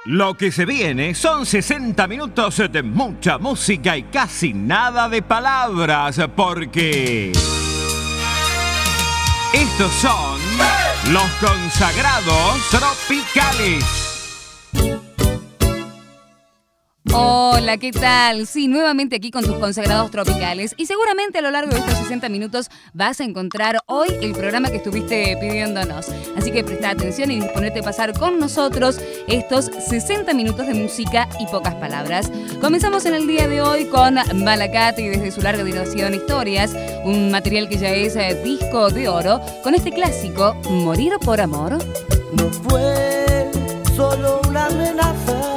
Lo que se viene son 60 minutos de mucha música y casi nada de palabras, porque estos son los consagrados tropicales. Hola, ¿qué tal? Sí, nuevamente aquí con tus consagrados tropicales. Y seguramente a lo largo de estos 60 minutos vas a encontrar hoy el programa que estuviste pidiéndonos. Así que presta atención y disponete a pasar con nosotros estos 60 minutos de música y pocas palabras. Comenzamos en el día de hoy con Malacate y desde su larga duración Historias, un material que ya es disco de oro, con este clásico, Morir por Amor. No fue solo una amenaza,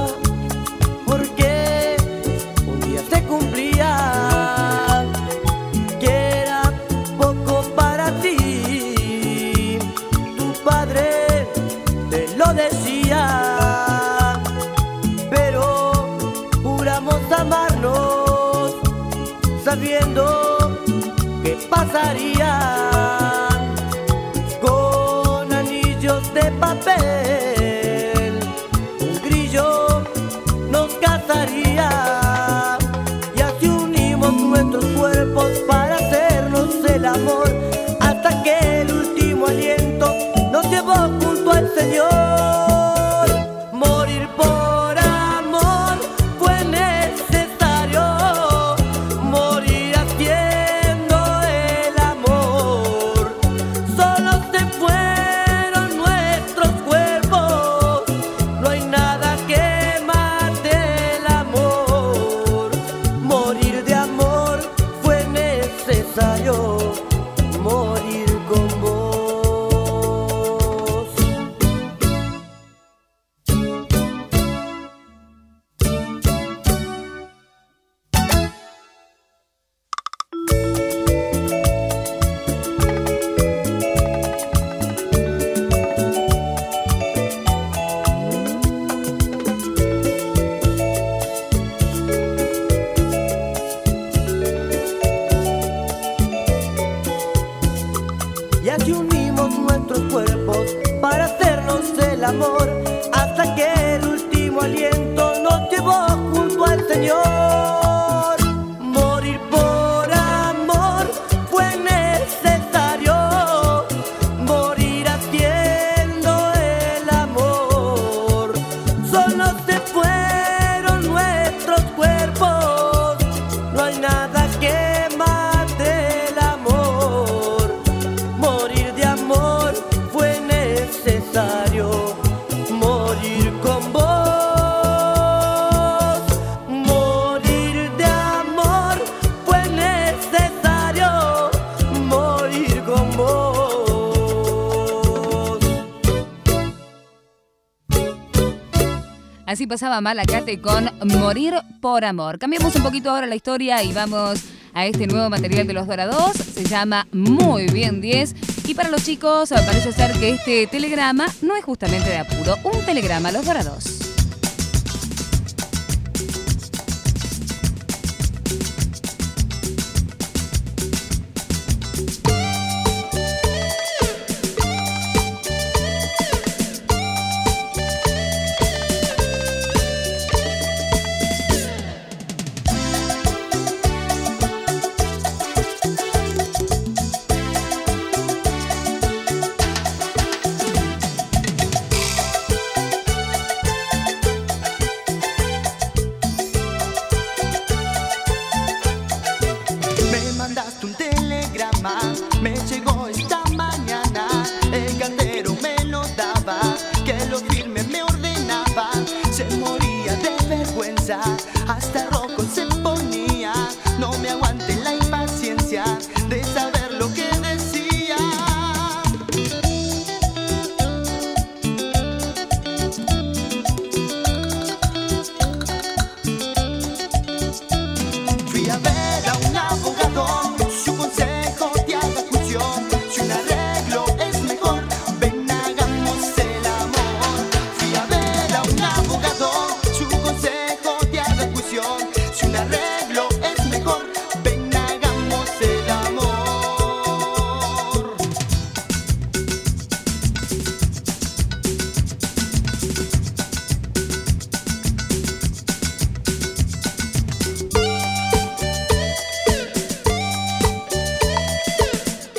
porque un día se cumplía que era poco para ti. Tu padre te lo decía, pero juramos amarnos sabiendo que pasaría con anillos de papel. Un grillo nos casaría y así unimos nuestros cuerpos para hacernos el amor, hasta que el último aliento nos llevó junto al Señor. Morir por amor fue necesario, morir haciendo el amor. Solo se fueron nuestros cuerpos, no hay nada que morir con vos. Y así unimos nuestros cuerpos para hacernos el amor, hasta que el último aliento nos llevó junto al Señor. Morir por amor fue necesario, morir haciendo el amor. Solo se fueron nuestros cuerpos, no hay nada que mate el amor. Morir de amor fue necesario, morir con vos. Morir de amor fue necesario, morir con vos. Así pasaba Malacate con Morir por Amor. Cambiamos un poquito ahora la historia y vamos a este nuevo material de Los Dorados. Se llama Muy Bien 10. Y para los chicos parece ser que este telegrama no es justamente de apuro. Un telegrama a Los Dorados.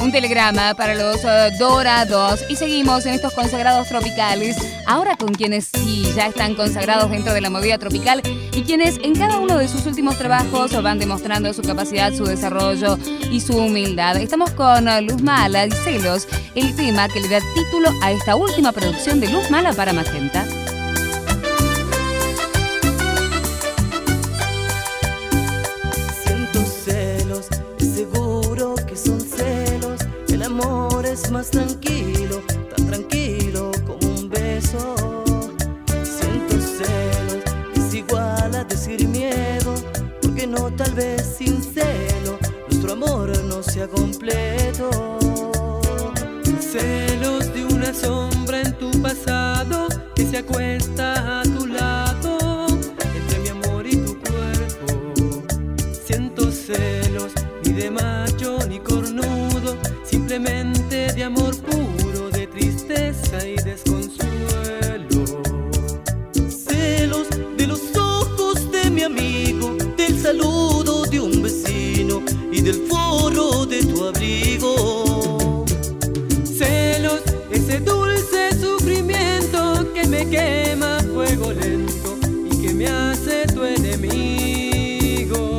Un telegrama para los dorados. Y seguimos en estos consagrados tropicales. Ahora con quienes sí ya están consagrados dentro de la movida tropical y quienes en cada uno de sus últimos trabajos van demostrando su capacidad, su desarrollo y su humildad. Estamos con Luz Mala y Celos, el tema que le da título a esta última producción de Luz Mala para Magenta. Siento celos, es seguro que son celos. El amor es más tranquilo, tan tranquilo como un beso. Siento celos, es igual a decir miedo, porque no, tal vez sin celo nuestro amor no sea completo. Celos de una sombra en tu pasado que se acuesta a tu lado, entre mi amor y tu cuerpo. Siento celos ni de macho ni cornudo, simplemente de amor puro, de tristeza y desconsuelo. Celos de los ojos de mi amigo, del saludo de un vecino y del forro de tu abrigo. Celos, ese dulce sufrimiento que me quema a fuego lento y que me hace tu enemigo.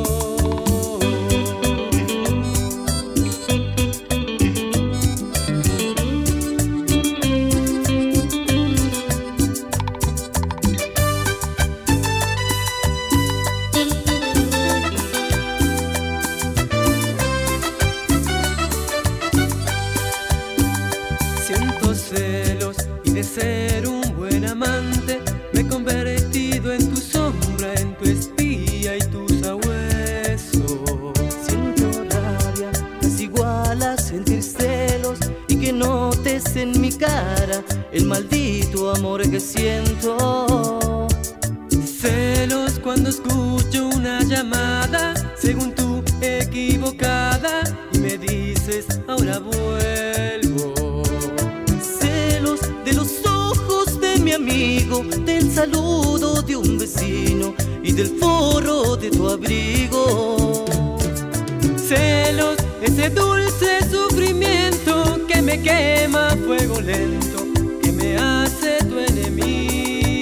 Siento celos y de ser un buen amante me he convertido en tu sombra, en tu espía y tu sabueso. Siento rabia, es igual a sentir celos y que notes en mi cara el maldito amor que siento. Celos cuando escucho una llamada, según tú equivocada, y me dices ahora vuelvo. Celos de los ojos de mi amigo, del saludo de un vecino y del forro de tu abrigo. Celos, ese dulce sufrimiento que me quema a fuego lento, que me hace tu enemigo.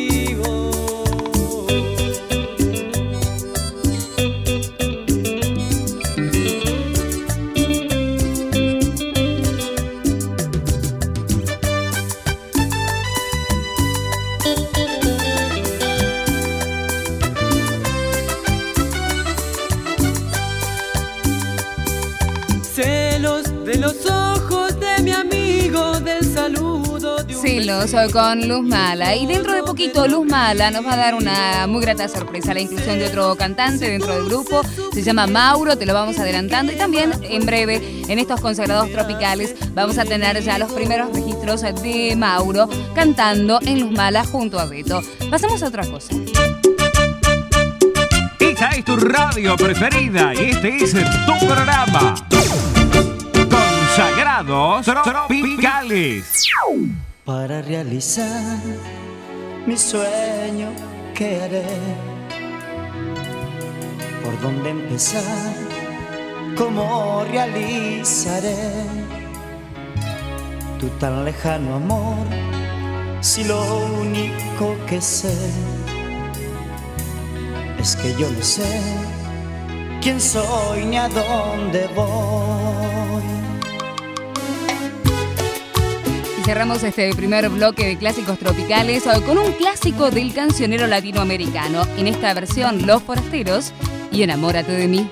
Celos de los ojos de mi amigo, del saludo de un Celos con Luz Mala. Y dentro de poquito Luz Mala nos va a dar una muy grata sorpresa, la inclusión de otro cantante dentro del grupo. Se llama Mauro, te lo vamos adelantando. Y también en breve, en estos consagrados tropicales, vamos a tener ya los primeros registros de Mauro cantando en Luz Mala junto a Beto. Pasamos a otra cosa. Esta es tu radio preferida y este es tu programa. Consagrados Tropicales. Para realizar mi sueño, ¿qué haré? ¿Por dónde empezar? ¿Cómo realizaré tu tan lejano amor? Si lo único que sé es que yo no sé quién soy ni a dónde voy. Cerramos este primer bloque de clásicos tropicales con un clásico del cancionero latinoamericano. En esta versión, Los Forasteros y Enamórate de mí.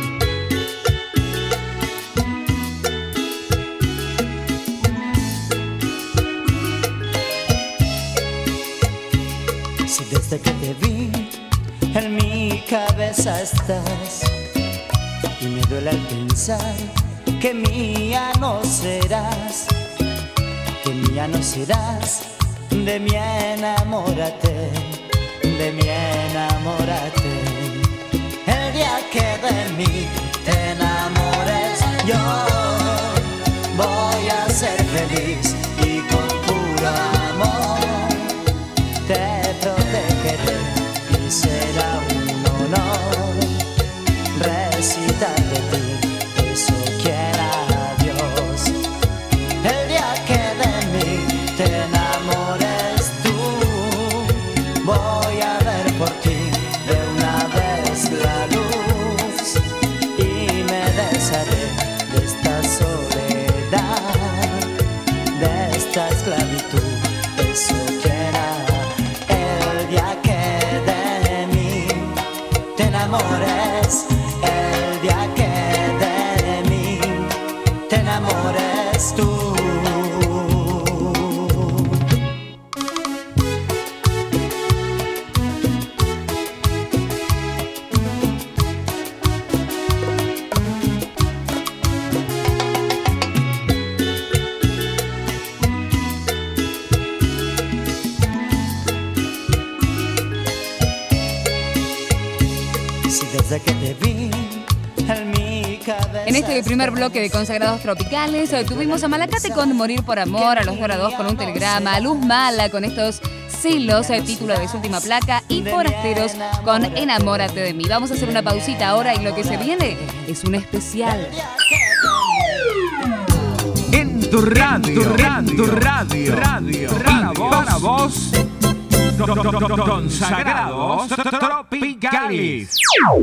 Si desde que te vi en mi cabeza estás y me duele al pensar que mía no serás, que mía no serás, de mí enamórate, de mí enamórate. El día que de mí te enamores, yo voy a ser feliz y con puro amor te protegeré y será un honor recitar de ti, eso quiera Dios. libertad de esta esclavitud. Eso quiera el día que de mí te enamores, el día que de mí te enamores tú. Que te vi en mi cabeza. En este primer bloque de Consagrados Tropicales tuvimos a Malacate con Morir por Amor, a Los Dorados con Un Telegrama, a Luz Mala con Estos Celos, el título de su última placa, y Forasteros con Enamórate de mí. Vamos a hacer una pausita ahora y lo que se viene es un especial. En tu radio, para vos, Consagrados Tropicales.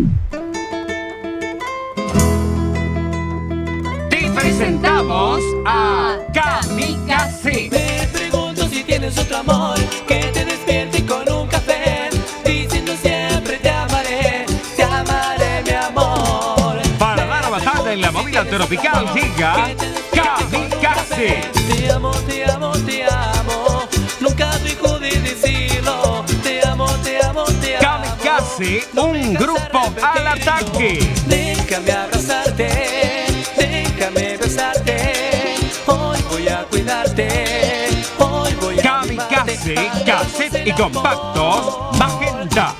Te presentamos a Kamikaze. Te pregunto si tienes otro amor que te despierte con un café, diciendo siempre te amaré mi amor. Para dar batalla en la movida tropical llega Kamikaze. Te amo, te amo, te amo. Nunca dejo de decirlo. Te amo, te amo, te amo. Kamikaze, un grupo al ataque. Déjame abrazarte, déjame besarte. Hoy voy a cuidarte. Hoy voy a Kamikaze, cassette y compactos, Magenta.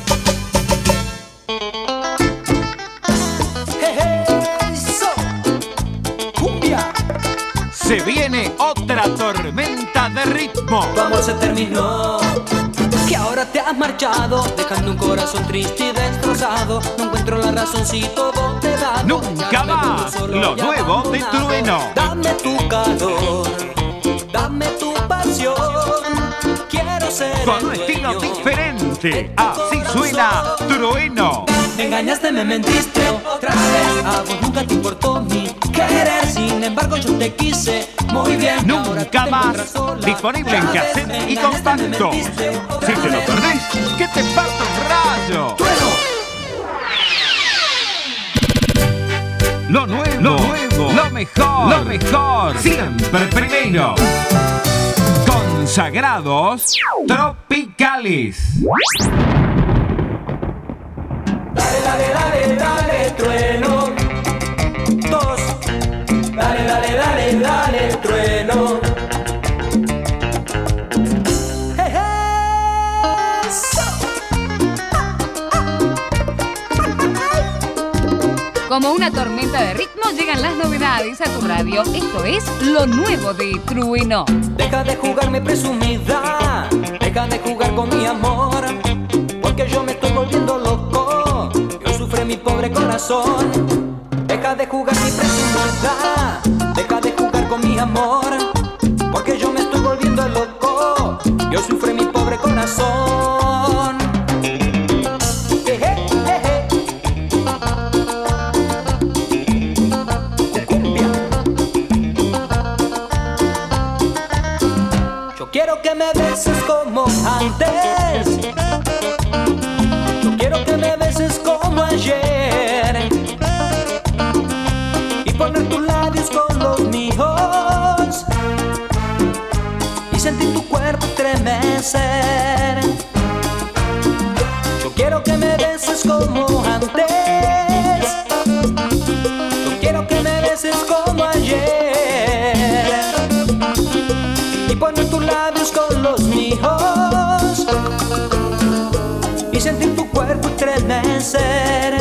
Se viene otra tormenta de ritmo. Tu amor se terminó, que ahora te has marchado, dejando un corazón triste y destrozado. No encuentro la razón si todo te da. Nunca más, lo nuevo de Trueno. Dame tu calor, dame tu pasión. Quiero ser con un estilo diferente. Así suena Trueno. Me engañaste, me mentiste otra vez. A vos nunca te importó mi querer. Sin embargo yo te quise muy bien. Nunca más. Disponible en cassette y compacto. Si te lo perdés, ¿qué te pasa un rayo? ¡Trueno! Lo nuevo, lo mejor, siempre primero. Consagrados Tropicales. Dale, dale, dale, dale, trueno. Dos. Dale, dale, dale, dale, trueno. Hey, hey. Como una tormenta de ritmo llegan las novedades a tu radio. Esto es lo nuevo de Trueno. Deja de jugarme presumida, deja de jugar con mi amor, porque yo me estoy volviendo loco, yo sufre mi pobre corazón. Deja de jugar mi presumida, deja de jugar con mi amor, porque yo me estoy volviendo loco, yo sufre mi pobre corazón. Quiero que me beses como antes, yo quiero que me beses como ayer, y poner tus labios con los míos y sentir tu cuerpo estremecer. Yo quiero que me beses como antes, yo quiero que me beses como ayer, y poner tus labios con los míos y sentir tu cuerpo estremecer,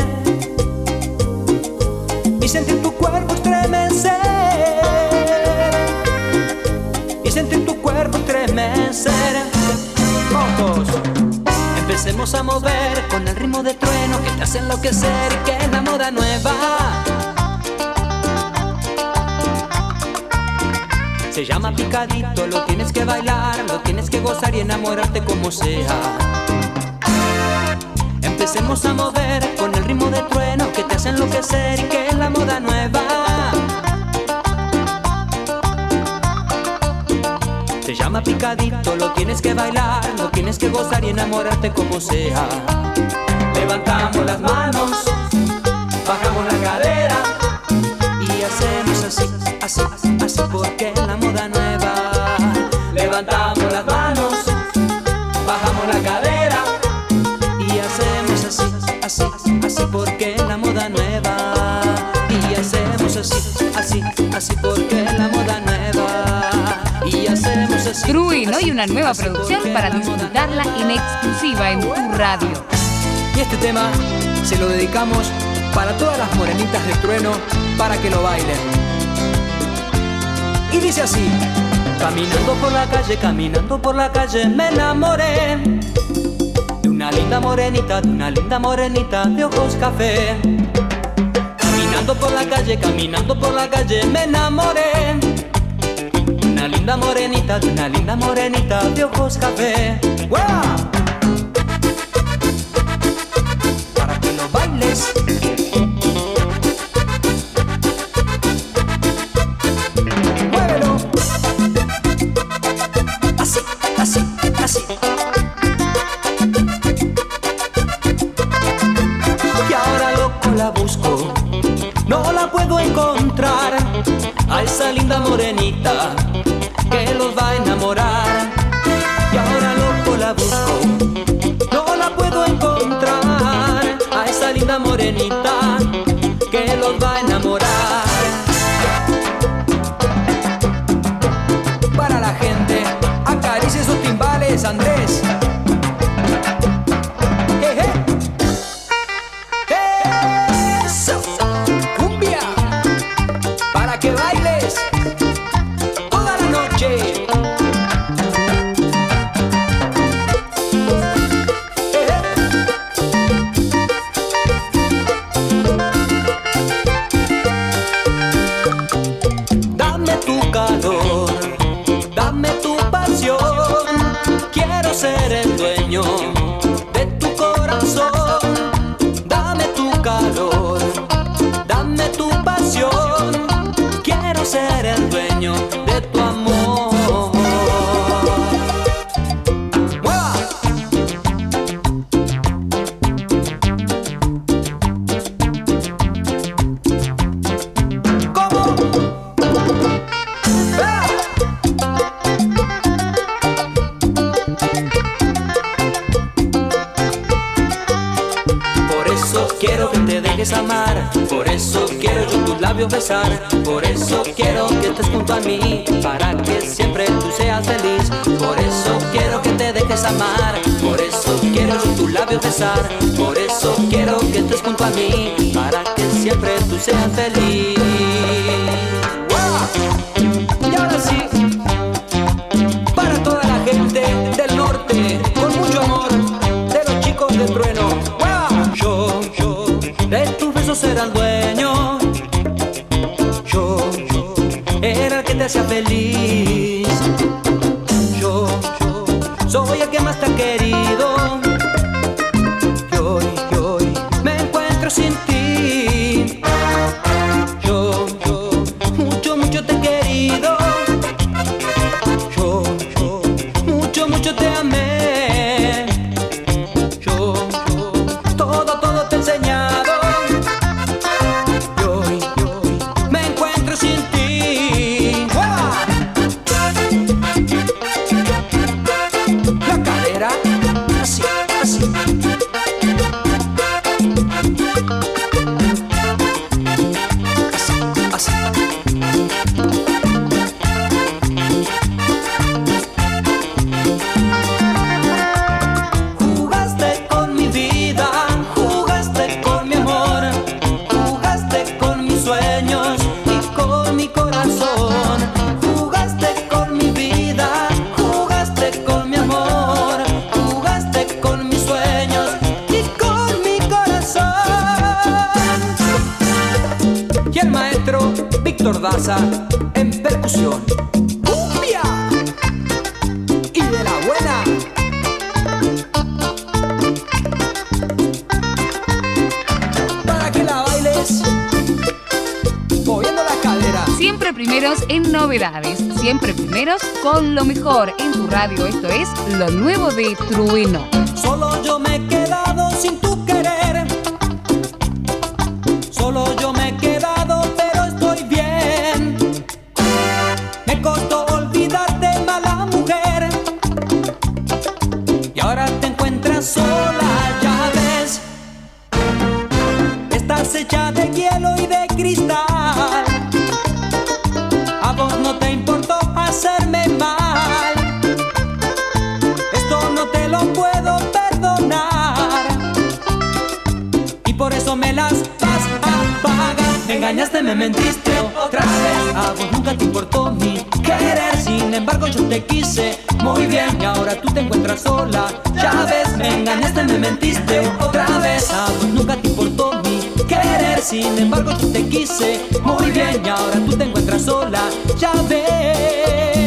y sentir tu cuerpo estremecer, y sentir tu cuerpo estremecer. Juntos empecemos a mover con el ritmo de trueno que te hace enloquecer y que es la moda nueva. Se llama picadito, lo tienes que bailar, lo tienes que gozar y enamorarte como sea. Empecemos a mover con el ritmo de trueno que te hace enloquecer y que es la moda nueva. llama picadito, lo tienes que bailar, lo tienes que gozar y enamorarte como sea. Levantamos las manos, bajamos la cadera y hacemos así, así, así porque es la moda nueva. Levantamos las manos, bajamos la cadera y hacemos así, así, así porque es la moda nueva. Y hacemos así, así, así porque es la moda nueva. Y hacemos así. Truin, hoy una nueva producción para disfrutarla en exclusiva en tu radio. Y este tema se lo dedicamos para todas las morenitas de Trueno, para que lo bailen. Y dice así: caminando por la calle me enamoré de una linda morenita de ojos café. Caminando por la calle me enamoré de una linda morenita de ojos café. ¡Guau! Para que lo bailes. Muévelo. Así, así, así. Y ahora loco la busco, no la puedo encontrar, a esa linda morenita que los va a enamorar. Y ahora loco la busco, no la puedo encontrar, a esa linda morenita que los va a enamorar. Para la gente, acaricie sus timbales, Andrés. Que bailes toda la noche. Dame tu calor, dame tu pasión. Quiero ser el dueño de tu corazón. Dame tu calor, dame tu pasión. Quiero ser el dueño de tu amor. ¡Mueva! ¿Cómo? ¡Ah! Por eso quiero que te dejes amar, por eso quiero yo tus labios besar, por eso quiero que estés junto a mí, para que siempre tú seas feliz. Por eso quiero que te dejes amar, por eso quiero yo tus labios besar, por eso quiero que estés junto a mí, para que siempre tú seas feliz. ¡Wow! Y ahora sí, para toda la gente del norte, con mucho amor, de los chicos de Trueno. ¡Wow! Yo de tus besos era el dueño. Yo era el que te hacía feliz. Yo soy el que más te ha querido. Y hoy me encuentro sin ti. Yo mucho te he querido. Yo mucho te amé. Yo todo te he enseñado. Y hoy me encuentro sin ti. ¡Mueva! La cadera, así, así. Así, así. Jugaste con mi vida, jugaste con mi amor, jugaste con mis sueños y con mi corazón. Jugaste con mi vida, jugaste con mi amor, jugaste con mis sueños y con mi corazón. Y el maestro Víctor Daza en percusión. ¡Cumbia! Y de la buena. Para que la bailes moviendo la cadera. Siempre primero primeros en novedades. Siempre primeros con lo mejor en tu radio. Esto es lo nuevo de Trueno. Solo yo me he quedado sin tu querer. Solo yo me he quedado, pero estoy bien. Me costó olvidarte, mala mujer. Y ahora te encuentras sola, ya ves. Estás hecha de hielo y de cristal. A vos no te importó hacerme mal. Esto no te lo puedo perdonar. Y por eso me las vas a pagar. Me engañaste, me mentiste otra vez. A vos nunca te importó mi querer. Sin embargo yo te quise muy bien. Y ahora tú te encuentras sola, ya ves. Me engañaste, me mentiste otra vez. A vos nunca te importó mi querer. Sin embargo yo te quise muy bien. Y ahora tú te encuentras sola, ya ves.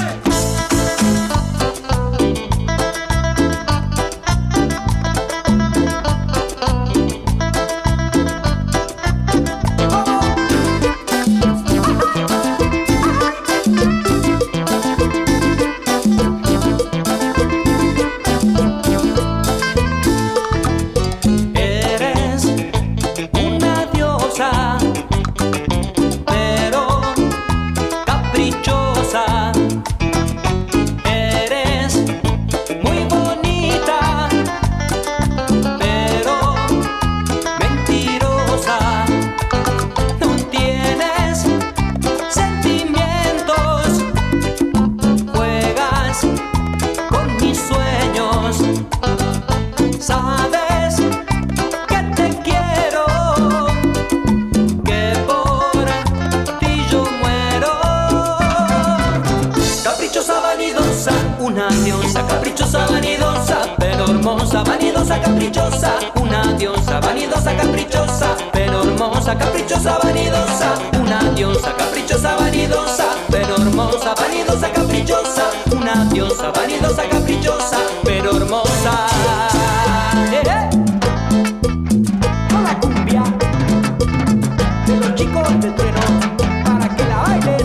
Una diosa caprichosa, vanidosa, pero hermosa, vanidosa, caprichosa. Una diosa vanidosa, caprichosa, pero hermosa, caprichosa, vanidosa. Una diosa caprichosa, vanidosa, pero hermosa, vanidosa, caprichosa. Una diosa vanidosa, caprichosa, pero hermosa. Con la cumbia de los chicos del Trueno, para que la bailes.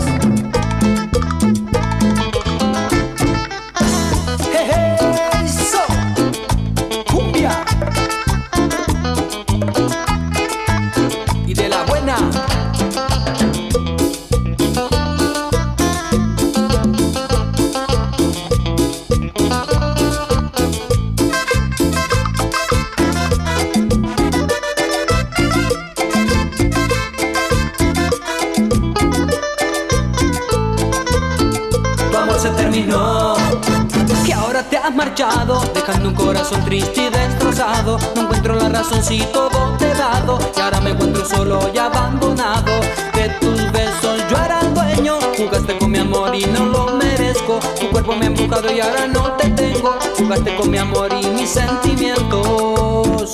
Que ahora te has marchado, dejando un corazón triste y destrozado. No encuentro la razón si todo te he dado, y ahora me encuentro solo y abandonado. De tus besos yo era el dueño, jugaste con mi amor y no lo merezco. Tu cuerpo me ha embrujado y ahora no te tengo. Jugaste con mi amor y mis sentimientos.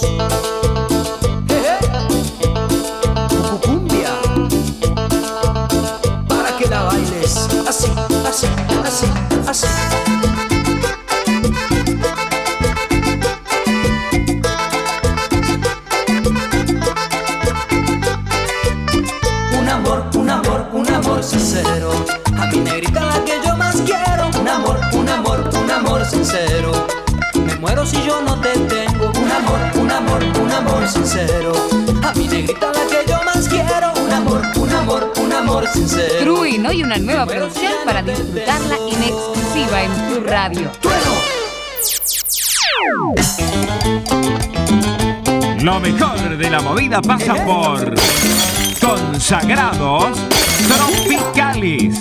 Cumbia, para que la bailes así, así, así, así. Un amor, un amor, un amor sincero. A mi negrita la que yo más quiero. Un amor, un amor, un amor sincero. Me muero si yo no te tengo. Un amor, un amor, un amor sincero. A mi negrita la que yo más quiero. Un amor, un amor, un amor sincero. Trueno y una nueva producción para disfrutarla en exclusiva en tu radio. Lo mejor de la movida pasa por Consagrados Tropicales.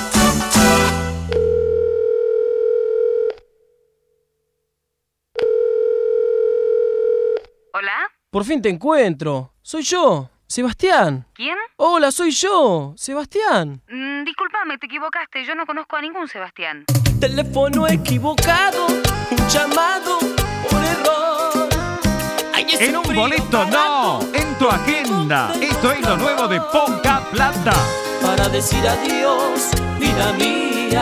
¿Hola? Por fin te encuentro. Soy yo, Sebastián. ¿Quién? Hola, soy yo, Sebastián. Discúlpame, te equivocaste. Yo no conozco a ningún Sebastián. Teléfono equivocado, un llamado por error. Ay, En un boleto, no, en tu agenda. Esto es lo nuevo de Poca Plata. Para decir adiós, vida mía.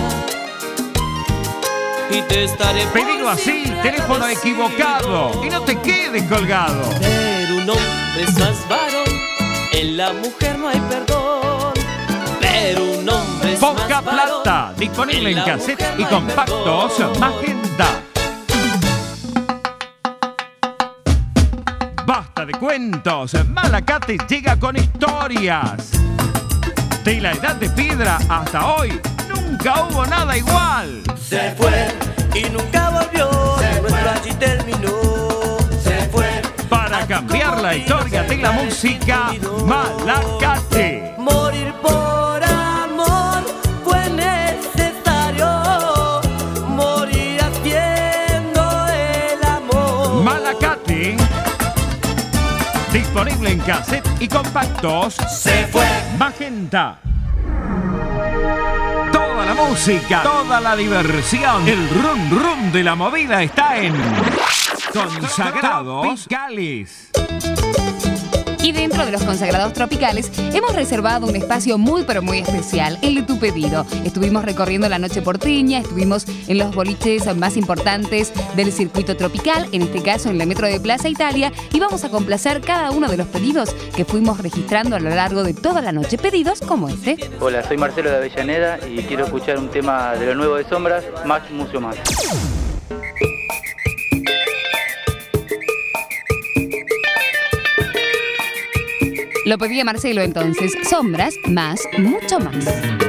Y te estaré por Pedilo así, siempre teléfono agradecido. equivocado. Y no te quedes colgado. Pero un hombre es más varón, en la mujer no hay perdón. quiero un hombre Poca más varón. Plata, disponible en la cassette mujer y no hay compactos mejor. Magenta. Basta de cuentos, Malacate llega con historias. De la edad de piedra hasta hoy, nunca hubo nada igual. Se fue y nunca volvió, nuestro allí terminó. Se fue Para cambiar la historia de la música, Malacate. morir por amor fue necesario, morir haciendo el amor. Malacate, disponible en cassette y compactos. Se fue. Magenta. Toda la música, toda la diversión, el rum rum de la movida está en Consagrados Tropicales. Y dentro de los consagrados tropicales hemos reservado un espacio muy pero muy especial, el de tu pedido. Estuvimos recorriendo la noche porteña, estuvimos en los boliches más importantes del circuito tropical, en este caso en la metro de Plaza Italia, y vamos a complacer cada uno de los pedidos que fuimos registrando a lo largo de toda la noche. Pedidos como este. Hola, soy Marcelo de Avellaneda y quiero escuchar un tema de lo nuevo de Sombras, Más, Mucho Más. Lo pedía Marcelo entonces. Sombras, más, mucho más.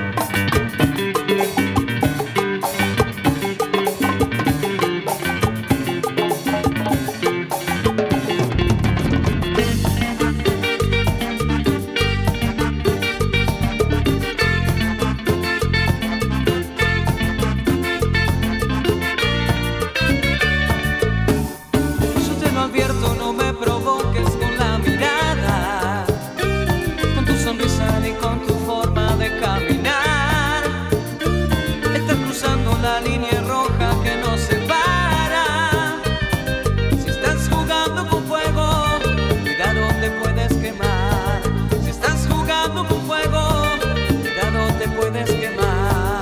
Yo te lo advierto, no me provoques con la mirada, con tu sonrisa ni con tu forma de caminar. Estás cruzando la línea roja que nos separa. Si estás jugando con fuego, mira dónde puedes quemar. Si estás jugando con fuego, mira dónde puedes quemar.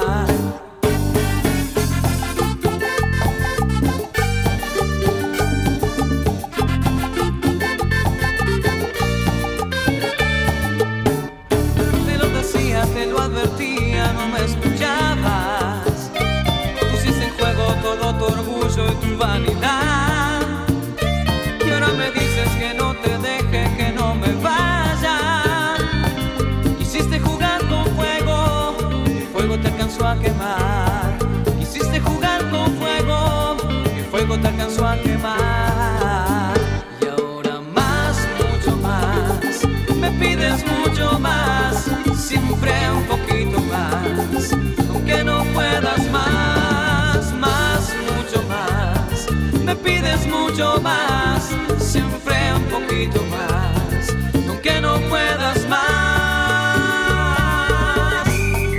Te lo decía, te lo advertía, no me escuchabas. Pusiste en juego todo tu orgullo y tu vanidad. Y ahora me dices que no te deje, que no me vaya. Quisiste jugar con fuego, el fuego te alcanzó a quemar. Quisiste jugar con fuego, el fuego te alcanzó a quemar. Y ahora más, mucho más, me pides mucho más, siempre un poquito más, aunque no puedas más, más, mucho más, me pides mucho más, siempre un poquito más, aunque no puedas más.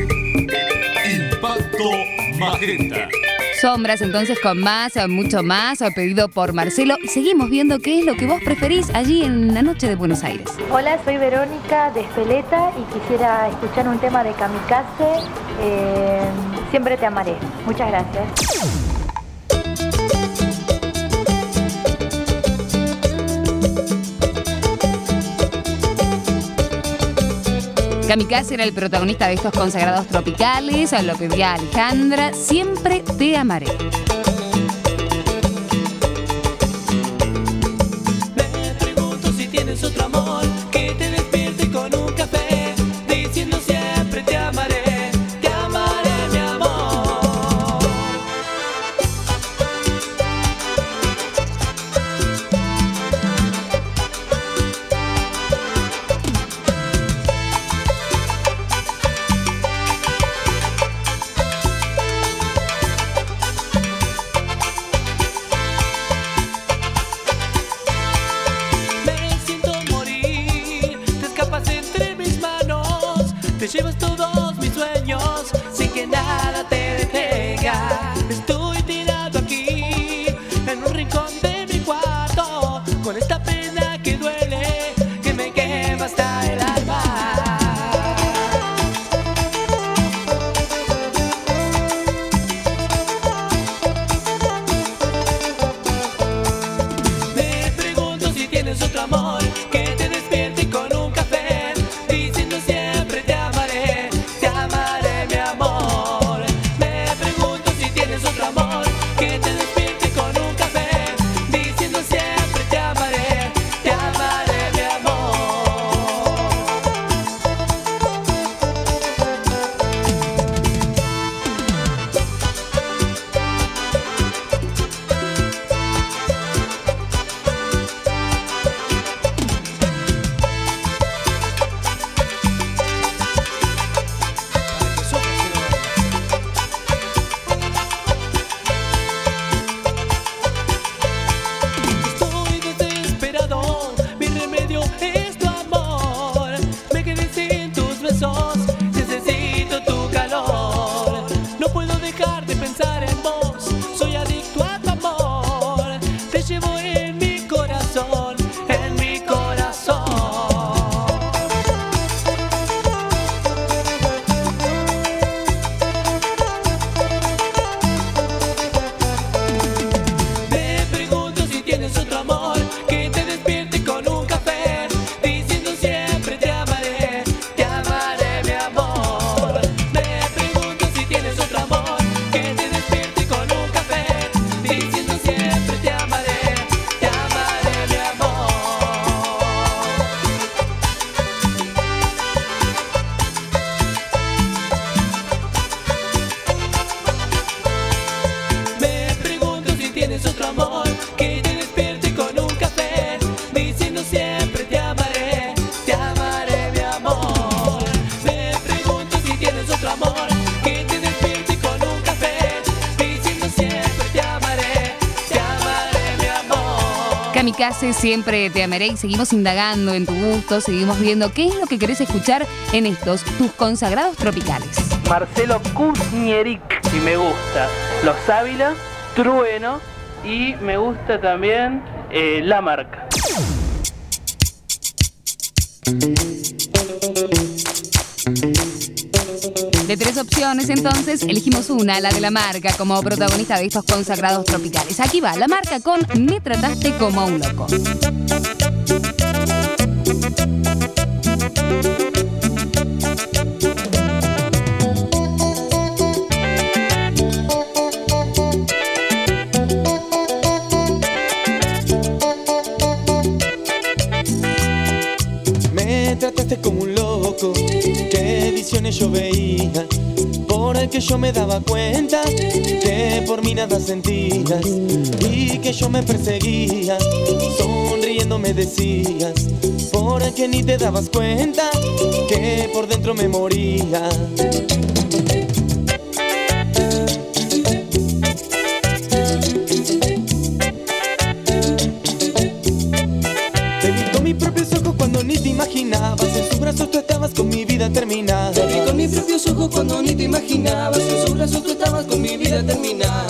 Impacto Magenta. Sombras entonces con más, mucho más, pedido por Marcelo. Y seguimos viendo qué es lo que vos preferís allí en la noche de Buenos Aires. Hola, soy Verónica de Espeleta y quisiera escuchar un tema de Kamikaze, Siempre te amaré. Muchas gracias. Kamikaze era el protagonista de estos consagrados tropicales, lo pedía Alejandra, Siempre te amaré. Me pregunto si tienes otro amor que te despierte con un café, diciendo siempre te amaré, mi amor. Kamikaze, Siempre te amaré, y seguimos indagando en tu gusto, seguimos viendo qué es lo que querés escuchar en estos, tus consagrados tropicales. Marcelo Kuznieric, y me gusta Los Ávila, Trueno, y me gusta también La Marca. De 3 opciones, entonces, elegimos una, la de La Marca, como protagonista de estos consagrados tropicales. Aquí va, La Marca con Me trataste como un loco. Me trataste como un loco, qué visiones yo veía, por el que yo me daba cuenta que por mí nada sentías y que yo me perseguía, sonriendo me decías, por el que ni te dabas cuenta que por dentro me moría. Te vi con mis propios ojos cuando ni te imaginabas, en sus brazos tú estabas con mi vida terminada. Te vi con mis propios ojos cuando ni te imaginabas, en sus brazos tú estabas con mi vida terminada.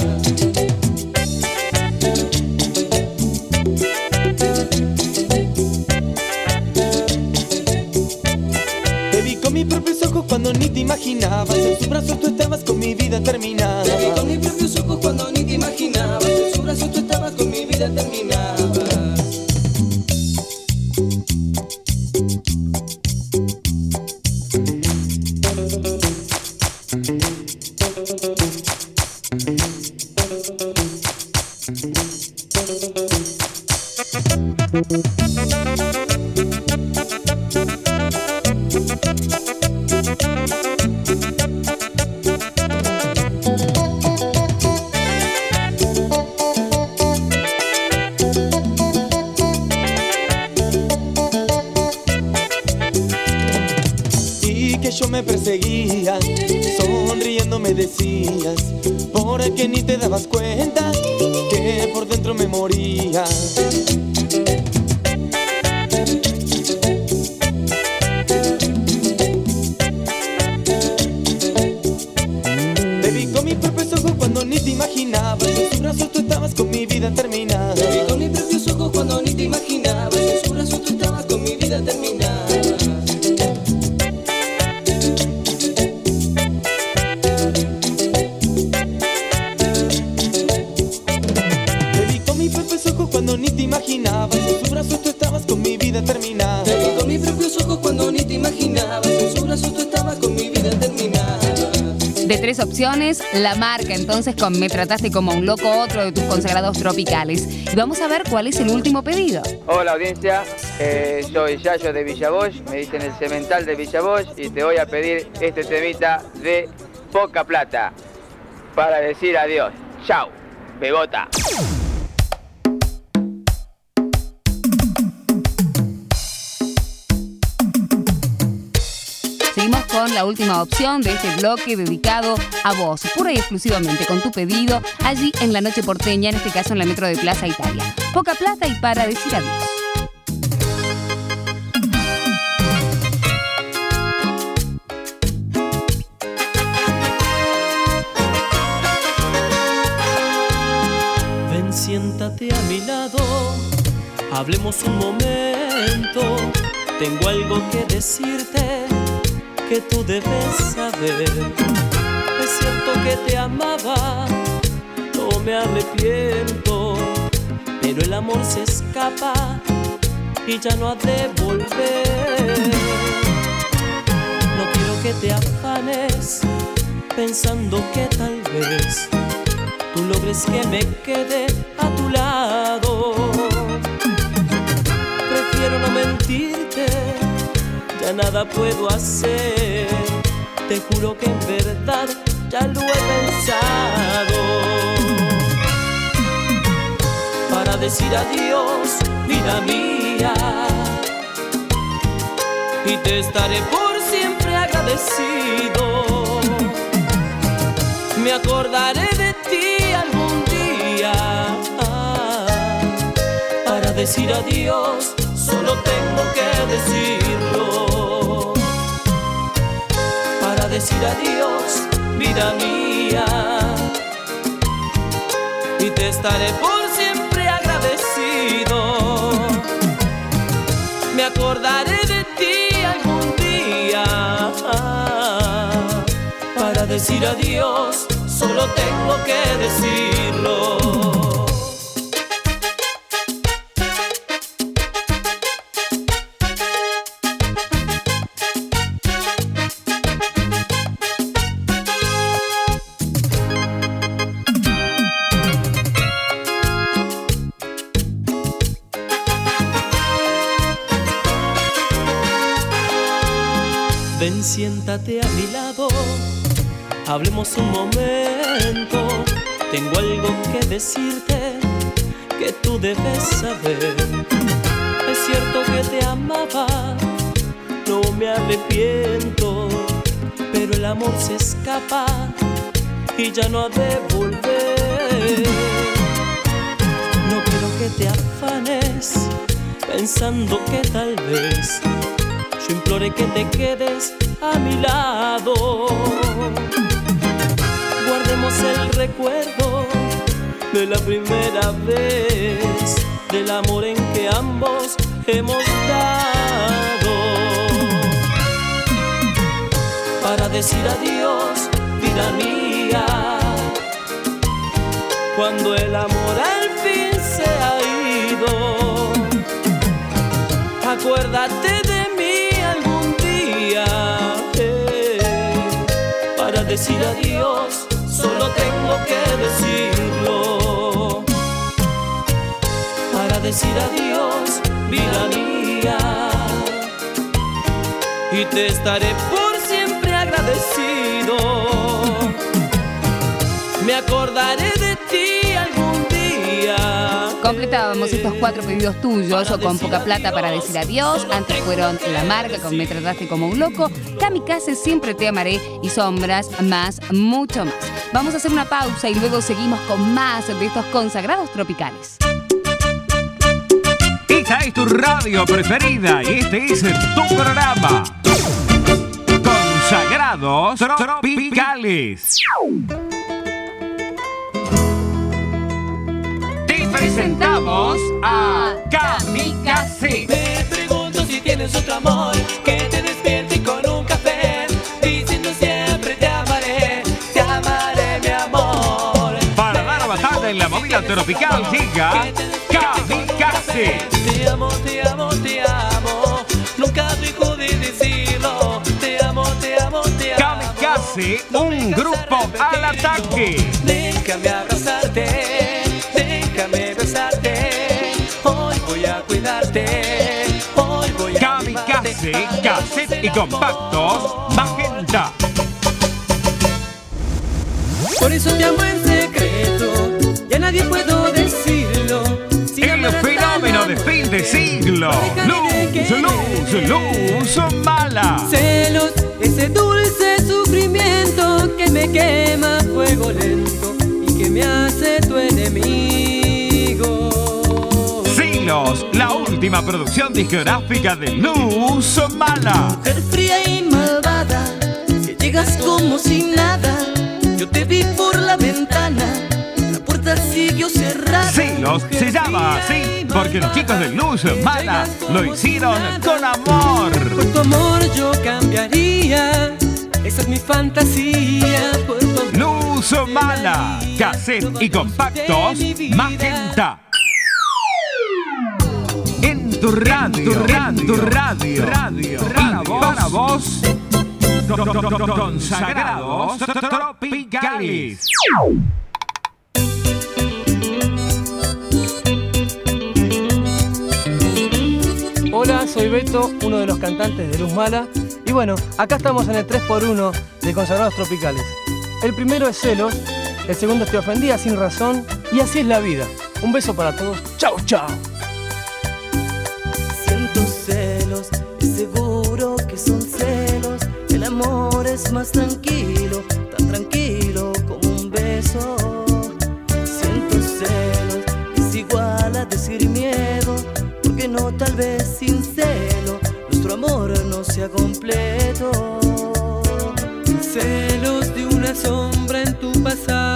Te vi con mis propios ojos cuando ni te imaginabas, en sus brazos tú estabas con mi vida terminada. Te vi con mis propios ojos cuando ni te imaginabas, en sus brazos tú estabas con mi vida terminada. Y que yo me perseguía, sonriendo me decías, por el que ni te dabas cuenta que por dentro me moría. Te vi con mis propios ojos cuando ni te imaginabas, en sus brazos tú estabas con mi vida terminada. Te vi con mis propios ojos cuando ni te imaginabas, en sus brazos tú estabas con mi vida terminada. Te vi con mis propios ojos cuando ni te imaginabas, en sus brazos tú estabas con mi vida terminada. Te vi con mis propios ojos cuando ni te imaginabas, en sus brazos tú estabas con mi vida terminada. De 3 opciones, La Marca, entonces, con Me trataste como un loco, otro de tus consagrados tropicales. Y vamos a ver cuál es el último pedido. Hola audiencia, soy Yayo de Villa Bosch, me dicen el cemental de Villa Bosch y te voy a pedir este temita de Poca Plata para decir adiós. Chau, Bebota. Seguimos con la última opción de este bloque dedicado a vos, pura y exclusivamente con tu pedido, allí en la noche porteña, en este caso en la Metro de Plaza Italia. Poca Plata y para decir adiós. Ven, siéntate a mi lado, hablemos un momento. Tengo algo que decirte que tú debes saber. Es cierto que te amaba, no me arrepiento, pero el amor se escapa y ya no ha de volver. No quiero que te afanes pensando que tal vez tú logres que me quede a tu lado. Prefiero no mentirte, ya nada puedo hacer. Te juro que en verdad ya lo he pensado. Para decir adiós, vida mía, y te estaré por siempre agradecido. Me acordaré de ti algún día, para decir adiós, solo tengo que decirlo. Para decir adiós, vida mía, y te estaré por siempre agradecido. Me acordaré de ti algún día. Para decir adiós, solo tengo que decirlo. Ven, siéntate a mi lado, hablemos un momento. Tengo algo que decirte que tú debes saber. Es cierto que te amaba, no me arrepiento, pero el amor se escapa y ya no ha de volver. No quiero que te afanes pensando que tal vez yo imploré que te quedes a mi lado. Guardemos el recuerdo de la primera vez, del amor en que ambos hemos dado. Para decir adiós, vida mía, cuando el amor al fin se ha ido, acuérdate de para decir adiós, solo tengo que decirlo. Para decir adiós, vida mía, y te estaré por siempre agradecido. Me acordaré de ti algún día. Completábamos estos 4 pedidos tuyos con Poca Plata para decir adiós. Antes fueron La Marca con Me Trataste Como un Loco, Kamikaze, Siempre Te Amaré y Sombras, más, mucho más. Vamos a hacer una pausa y luego seguimos con más de estos consagrados tropicales. Esta es tu radio preferida y este es tu programa. Consagrados Tropicales. Presentamos a Kamikaze. Me pregunto si tienes otro amor que te despierte con un café, diciendo siempre te amaré mi amor. Para dar batalla en la movida tropical llega Kamikaze. Te amo, te amo, te amo, nunca dejo de decirlo. Te amo, te amo, te amo. Kamikaze, un grupo al ataque. Déjame abrazarte, déjame besarte, hoy voy a cuidarte, hoy voy a Kamikaze, cassette y compactos, Magenta. Por eso te amo en secreto, ya nadie puedo decirlo. El fenómeno de fin de siglo, Luz Mala. Celos, ese dulce sufrimiento que me quema a fuego lento y que me hace tu enemigo. Silos, la última producción discográfica de Luz Mala. Mujer fría y malvada, que llegas como si nada. Yo te vi por la ventana, la puerta siguió cerrada. Silos se llama así porque los chicos de Luz Mala lo hicieron con amor. Por tu amor yo cambiaría, esa es mi fantasía. Por tu amor Luz Mala, cassette y compactos, Magenta. En tu radio, para vos, consagrados tropicales. Hola, soy Beto, uno de los cantantes de Luz Mala. Y bueno, acá estamos en el 3x1 de Consagrados Tropicales. El primero es Celos, el segundo es Te Ofendía Sin Razón, y así es la vida. Un beso para todos. Chau, chau. Siento celos, es seguro que son celos. El amor es más tranquilo, tan tranquilo como un beso. Siento celos, es igual a decir miedo.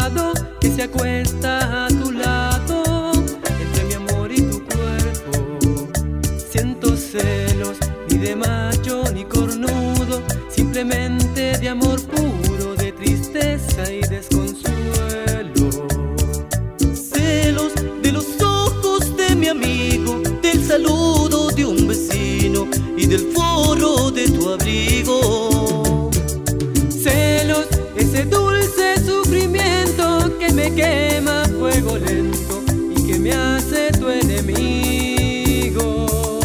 pasado que se acuesta a tu lado. Entre mi amor y tu cuerpo siento celos, ni de macho ni cornudo, simplemente de amor puro, de tristeza y desconsuelo. Celos de los ojos de mi amigo, del saludo de un vecino y del forro de tu abrigo. Celos, ese dulce sufrimiento que me quema a fuego lento y que me hace tu enemigo.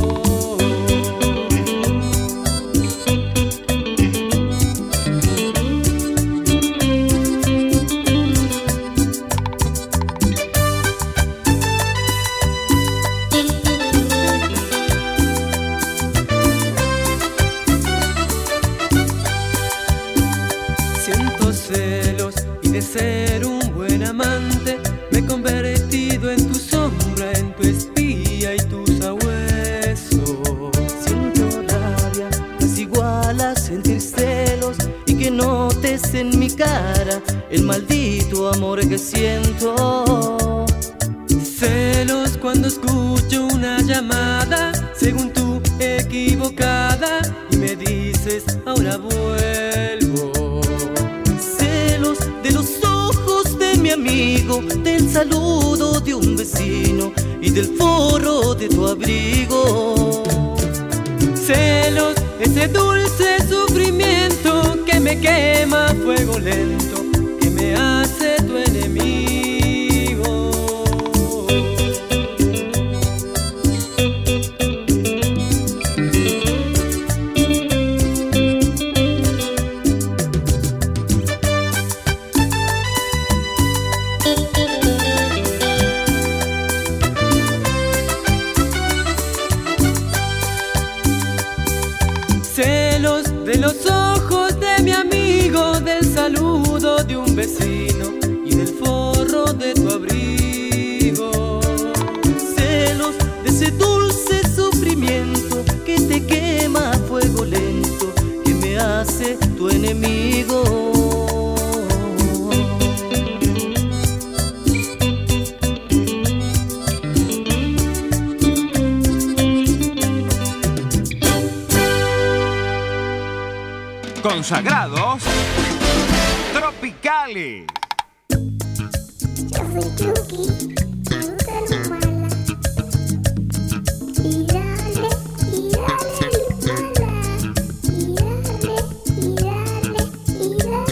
Siento celos y de ser un buen amante me he convertido en tu sombra, en tu espía y tu sabueso. Siento rabia, es igual a sentir celos y que notes en mi cara el maldito amor que siento. Celos cuando escucho una llamada, según tú equivocada, y me dices ahora vuelvo. Celos de los ojos de mi amigo, del saludo de un vecino y del forro de tu abrigo. Celos, ese dulce sufrimiento que me quema a fuego lento, que me hace tu enemigo. Celos de los ojos de mi amigo, del saludo de un vecino y del forro de tu abrigo. Celos de ese dulce sufrimiento que te quema a fuego lento, que me hace tu enemigo. Consagrados tropicales. Yo soy Chucky, me gusta Luz Mala. Y dale, Luz Mala. Y dale, Luz Mala.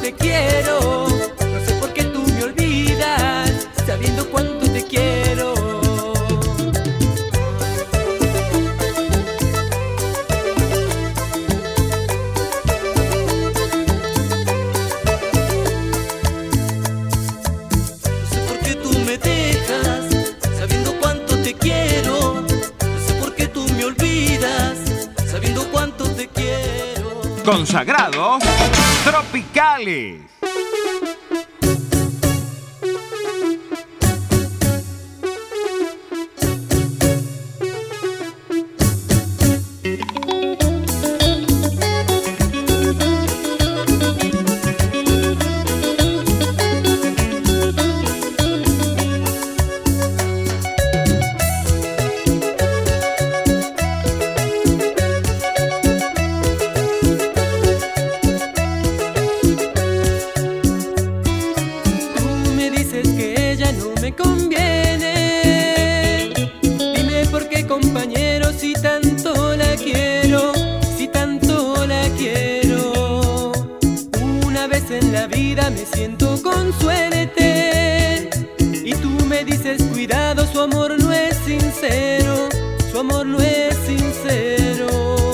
te quiero. No sé por qué tú me olvidas, sabiendo cuánto te quiero. No sé por qué tú me dejas, sabiendo cuánto te quiero. No sé por qué tú me olvidas, sabiendo cuánto te quiero. Consagrados tropicales. Me siento con suerte y tú me dices cuidado, su amor no es sincero, su amor no es sincero.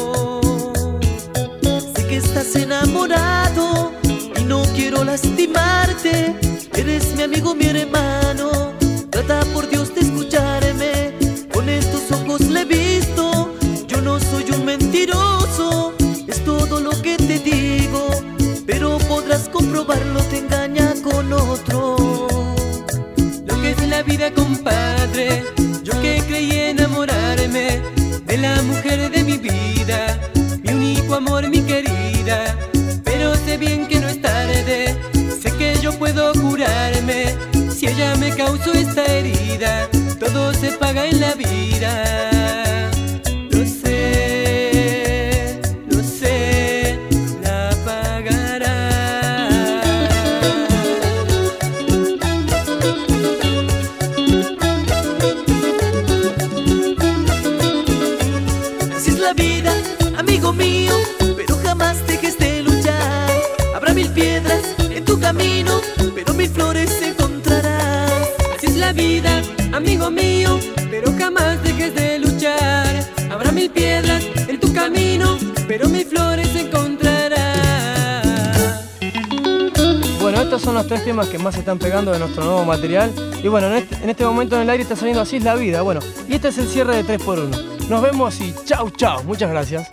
Sé que estás enamorado y no quiero lastimarte. Eres mi amigo, mi hermano. Trata por Dios de escucharme. Con estos ojos le he visto. Yo no soy un mentiroso, es todo lo que te digo. Pero podrás comprobarlo, te engaña con otro. Lo que es la vida, compadre. Yo que creí enamorarme de la mujer de mi vida, mi único amor, mi querida. Pero sé bien que no es tarde, sé que yo puedo curarme. Si ella me causó esta herida, todo se paga en la vida. Lo sé, lo sé, la pagará. Así es la vida, amigo mío, pero jamás dejes de luchar. Habrá mil piedras en tu camino, pero mil flores encontrarás. Así es la vida, amigo mío, pero jamás dejes de luchar. Habrá mil piedras en tu camino, pero mil flores encontrarás. Bueno, estos son los 3 temas que más se están pegando de nuestro nuevo material. Y bueno, en este momento en el aire está saliendo Así es la vida. Bueno, y este es el cierre de 3x1. Nos vemos y chau, chau. Muchas gracias.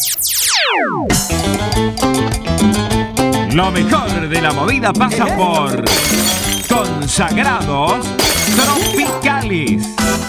Lo mejor de la movida pasa por Consagrados Tropicales.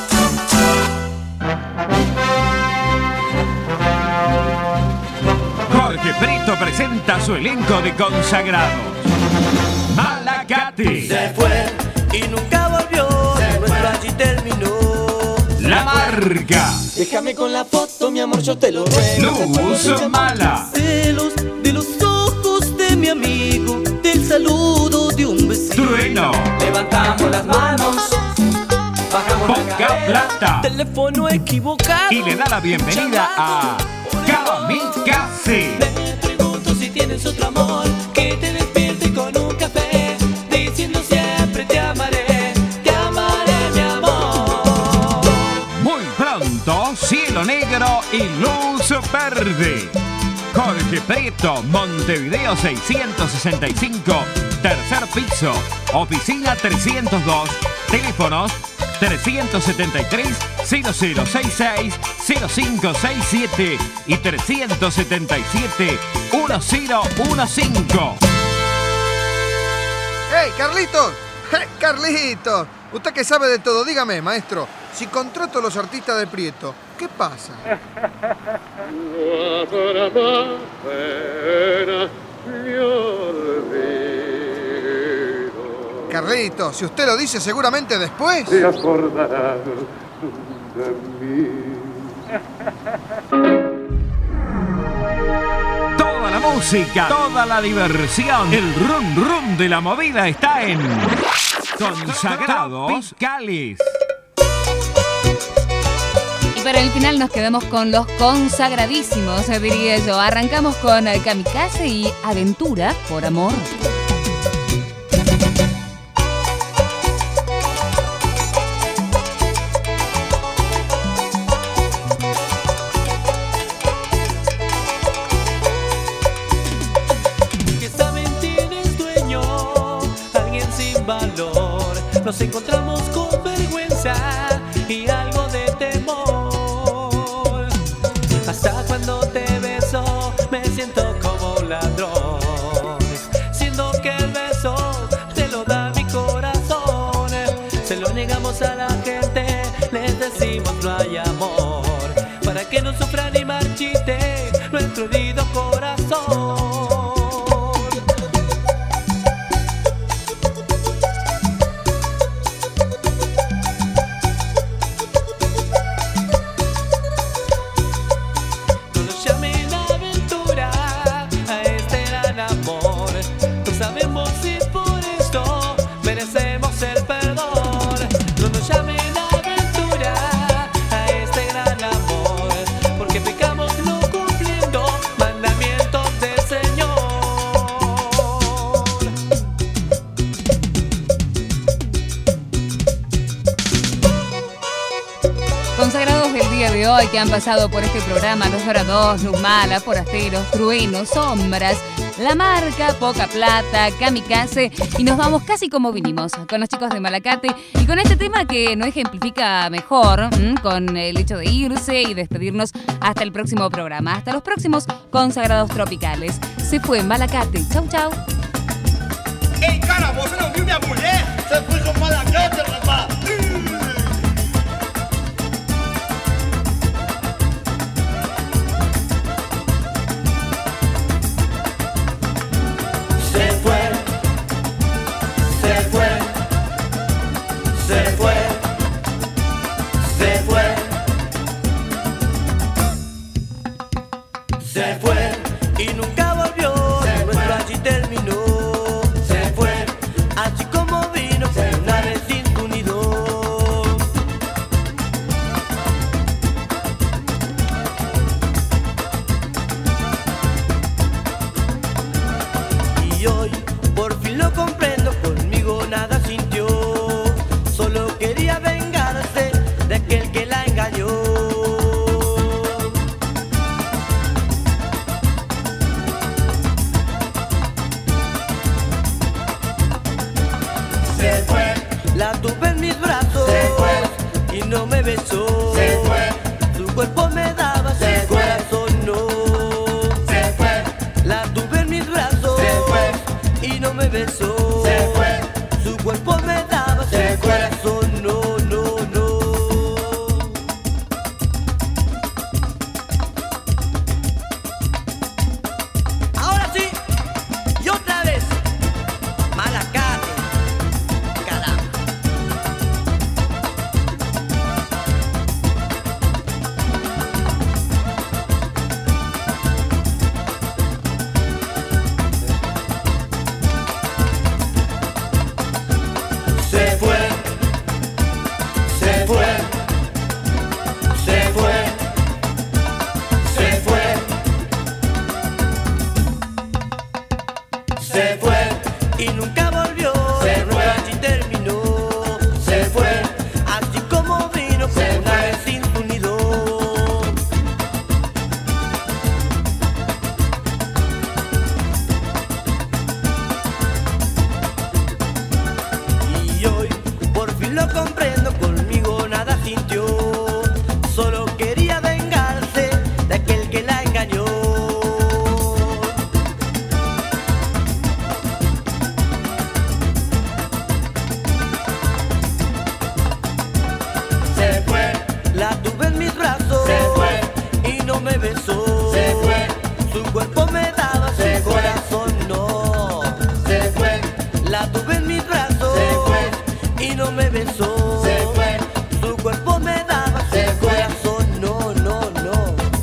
Jorge Prieto presenta su elenco de consagrados. Malacate. Se fue y nunca volvió, nuestro allí terminó. La Marca. Déjame con la foto, mi amor, yo te lo ruego. Luz Mala. Celos de los ojos de mi amigo, del saludo de un vecino. Trueno. Levantamos las manos, bajamos la Poca cadera. Plata. Teléfono equivocado. Y le da la bienvenida a Kamikaze. Me pregunto si tienes otro amor que te despierte con un café, diciendo siempre te amaré, mi amor. Muy pronto, Cielo Negro y Luz Verde. Jorge Prieto, Montevideo 665, tercer piso, oficina 302, teléfonos 373-0066-0567 y 377-1015. ¡Hey, Carlitos! ¡Hey, Carlitos! Usted que sabe de todo, dígame, maestro, si contrato a los artistas de Prieto, ¿qué pasa? Carlitos, si usted lo dice, seguramente después se acordará de mí. Toda la música, toda la diversión, el rum rum de la movida está en Consagrados Tropicales. Y para el final nos quedamos con los consagradísimos, diría yo. Arrancamos con Kamikaze y Aventura por Amor. nos encontramos con vergüenza y algo de temor. Hasta cuando te beso me siento como un ladrón, siendo que el beso te lo da mi corazón. Se lo negamos a la gente, les decimos no hay amor, para que no sufra ni marchite nuestro herido corazón. No nos llamen aventura a este gran amor, no sabemos si por esto merecemos el perdón. No nos llamen aventura a este gran amor, porque pecamos no cumpliendo mandamientos del Señor. Consagrados del día de hoy que han pasado por este programa: Los Dorados, Luz Mala, Forasteros, Truenos, Sombras, La Marca, Poca Plata, Kamikaze, y nos vamos casi como vinimos, con los chicos de Malacate y con este tema que nos ejemplifica mejor, con el hecho de irse y despedirnos hasta el próximo programa, hasta los próximos Consagrados Tropicales. Se fue Malacate. Chau, chau. Ei, cara, você não viu minha mulher? Você foi com Malacate, rapaz! Se fue, se fue, se fue, se fue, se fue y nunca volvió. Nuestro allí terminó. Se fue, así como vino, una vez sin tu nido. Y hoy por fin lo comprendo, conmigo nada sintió, solo quería vengarse de aquel que la engañó. Se fue, la tuve en mis brazos, se fue, y no me besó, se fue, su cuerpo me daba, se su corazón no. Se fue, la tuve en mis brazos, se fue, y no me besó, se fue, su cuerpo me daba, se su corazón no, no, no. Ahora sí, y otra vez, Malacate, caramba. Se fue, se fue, se fue, se fue, se fue y nunca volvió. Se fue, allí terminó. Se fue, así como vino, se una vez sin tu nido. Y hoy por fin lo comprendo, conmigo nada sintió, solo quería vengarse de aquel que la engañó. Se fue, la tuve en mis brazos, se fue, y no me besó, se fue, su cuerpo me daba, se su corazón no. Se fue, la tuve en mis brazos, se fue, y no me besó, se fue, su cuerpo me daba, se su corazón no, no, no.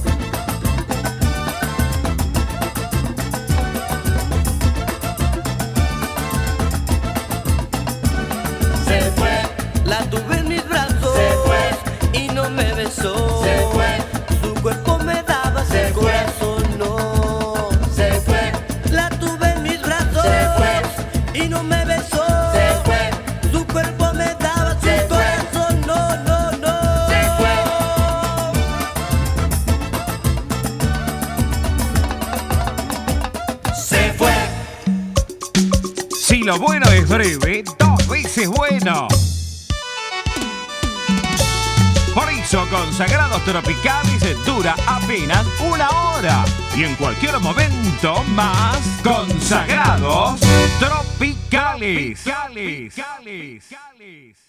Se fue, la tuve en mis brazos, se fue, y no me besó, se fue, su cuerpo me daba, se su corazón no. Se fue, la tuve en mis brazos, se fue, y no me besó, se fue, su cuerpo me daba, su corazón no, no, no. Se fue. Si lo bueno es breve, 2 veces es bueno. Por eso Consagrados Tropicales dura apenas 1 hora. Y en cualquier momento más, Consagrados Tropicales.